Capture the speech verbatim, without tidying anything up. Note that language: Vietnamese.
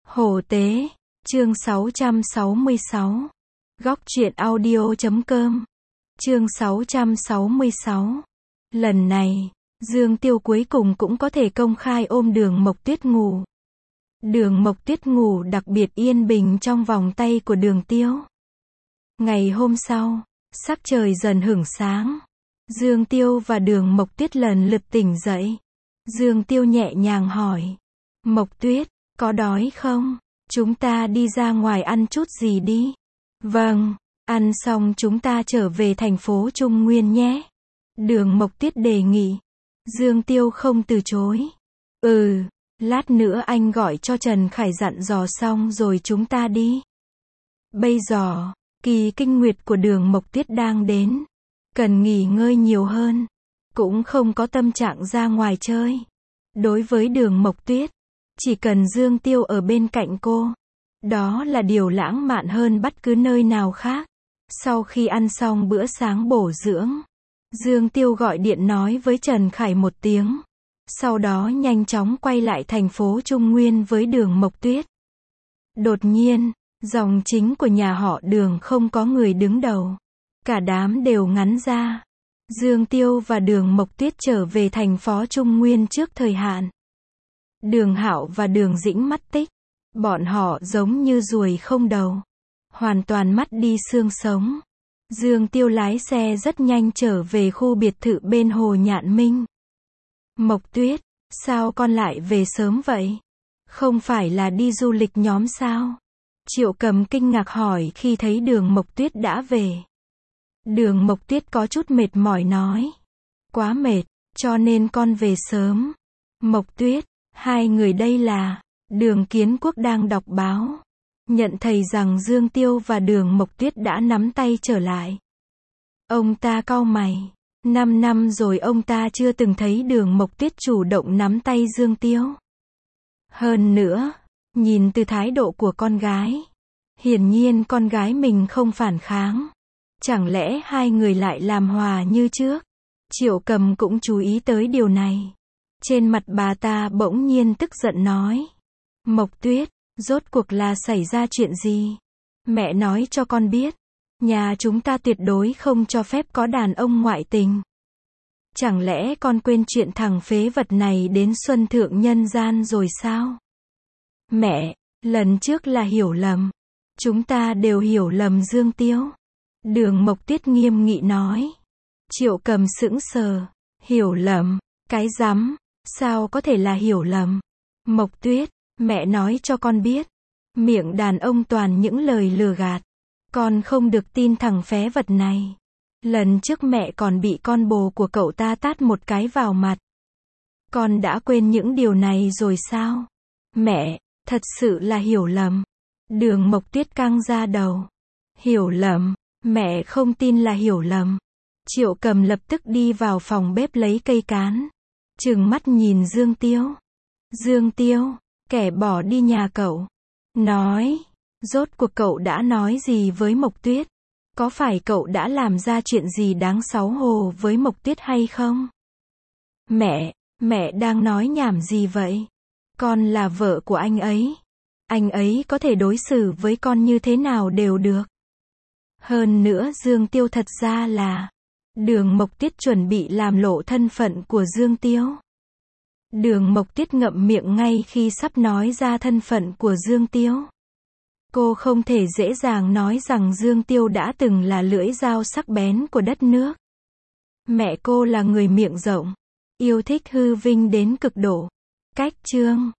Hổ tế, chương sáu trăm sáu mươi sáu. Góc truyện audio chấm com. Chương sáu trăm sáu mươi sáu. Lần này, Dương Tiêu cuối cùng cũng có thể công khai ôm Đường Mộc Tuyết ngủ. Đường Mộc Tuyết ngủ đặc biệt yên bình trong vòng tay của Đường Tiêu. Ngày hôm sau, sắc trời dần hửng sáng. Dương Tiêu và Đường Mộc Tuyết lần lượt tỉnh dậy. Dương Tiêu nhẹ nhàng hỏi. Mộc Tuyết, có đói không? Chúng ta đi ra ngoài ăn chút gì đi. Vâng, ăn xong chúng ta trở về thành phố Trung Nguyên nhé. Đường Mộc Tuyết đề nghị. Dương Tiêu không từ chối. Ừ, lát nữa anh gọi cho Trần Khải dặn dò xong rồi chúng ta đi. Bây giờ, kỳ kinh nguyệt của Đường Mộc Tuyết đang đến. Cần nghỉ ngơi nhiều hơn. Cũng không có tâm trạng ra ngoài chơi. Đối với Đường Mộc Tuyết, chỉ cần Dương Tiêu ở bên cạnh cô, đó là điều lãng mạn hơn bất cứ nơi nào khác. Sau khi ăn xong bữa sáng bổ dưỡng, Dương Tiêu gọi điện nói với Trần Khải một tiếng. Sau đó nhanh chóng quay lại thành phố Trung Nguyên với Đường Mộc Tuyết. Đột nhiên, dòng chính của nhà họ Đường không có người đứng đầu. Cả đám đều ngắn ra. Dương Tiêu và Đường Mộc Tuyết trở về thành phố Trung Nguyên trước thời hạn. Đường Hạo và Đường Dĩnh mất tích. Bọn họ giống như ruồi không đầu. Hoàn toàn mất đi xương sống. Dương Tiêu lái xe rất nhanh trở về khu biệt thự bên Hồ Nhạn Minh. Mộc Tuyết, sao con lại về sớm vậy? Không phải là đi du lịch nhóm sao? Triệu Cầm kinh ngạc hỏi khi thấy Đường Mộc Tuyết đã về. Đường Mộc Tuyết có chút mệt mỏi nói. Quá mệt, cho nên con về sớm. Mộc Tuyết, hai người đây là... Đường Kiến Quốc đang đọc báo. Nhận thấy rằng Dương Tiêu và Đường Mộc Tuyết đã nắm tay trở lại. Ông ta cau mày. Năm năm rồi ông ta chưa từng thấy Đường Mộc Tuyết chủ động nắm tay Dương Tiêu. Hơn nữa, nhìn từ thái độ của con gái, hiển nhiên con gái mình không phản kháng. Chẳng lẽ hai người lại làm hòa như trước? Triệu Cầm cũng chú ý tới điều này. Trên mặt bà ta bỗng nhiên tức giận nói. Mộc Tuyết, rốt cuộc là xảy ra chuyện gì? Mẹ nói cho con biết. Nhà chúng ta tuyệt đối không cho phép có đàn ông ngoại tình. Chẳng lẽ con quên chuyện thằng phế vật này đến Xuân Thượng nhân gian rồi sao? Mẹ, lần trước là hiểu lầm. Chúng ta đều hiểu lầm Dương Tiêu. Đường Mộc Tuyết nghiêm nghị nói. Triệu Cầm sững sờ. Hiểu lầm? Cái rắm? Sao có thể là hiểu lầm? Mộc Tuyết, mẹ nói cho con biết. Miệng đàn ông toàn những lời lừa gạt. Con không được tin thằng phế vật này. Lần trước mẹ còn bị con bồ của cậu ta tát một cái vào mặt. Con đã quên những điều này rồi sao? Mẹ, thật sự là hiểu lầm. Đường Mộc Tuyết căng ra đầu. Hiểu lầm? Mẹ không tin là hiểu lầm. Triệu Cầm lập tức đi vào phòng bếp lấy cây cán. Trừng mắt nhìn Dương Tiêu. Dương Tiêu, kẻ bỏ đi nhà cậu. Nói, rốt cuộc cậu đã nói gì với Mộc Tuyết? Có phải cậu đã làm ra chuyện gì đáng xấu hổ với Mộc Tuyết hay không? Mẹ, mẹ đang nói nhảm gì vậy? Con là vợ của anh ấy. Anh ấy có thể đối xử với con như thế nào đều được. Hơn nữa Dương Tiêu thật ra là... Đường Mộc Tuyết chuẩn bị làm lộ thân phận của Dương Tiêu. Đường Mộc Tuyết ngậm miệng ngay khi sắp nói ra thân phận của Dương Tiêu. Cô không thể dễ dàng nói rằng Dương Tiêu đã từng là lưỡi dao sắc bén của đất nước. Mẹ cô là người miệng rộng, yêu thích hư vinh đến cực độ. Cách chương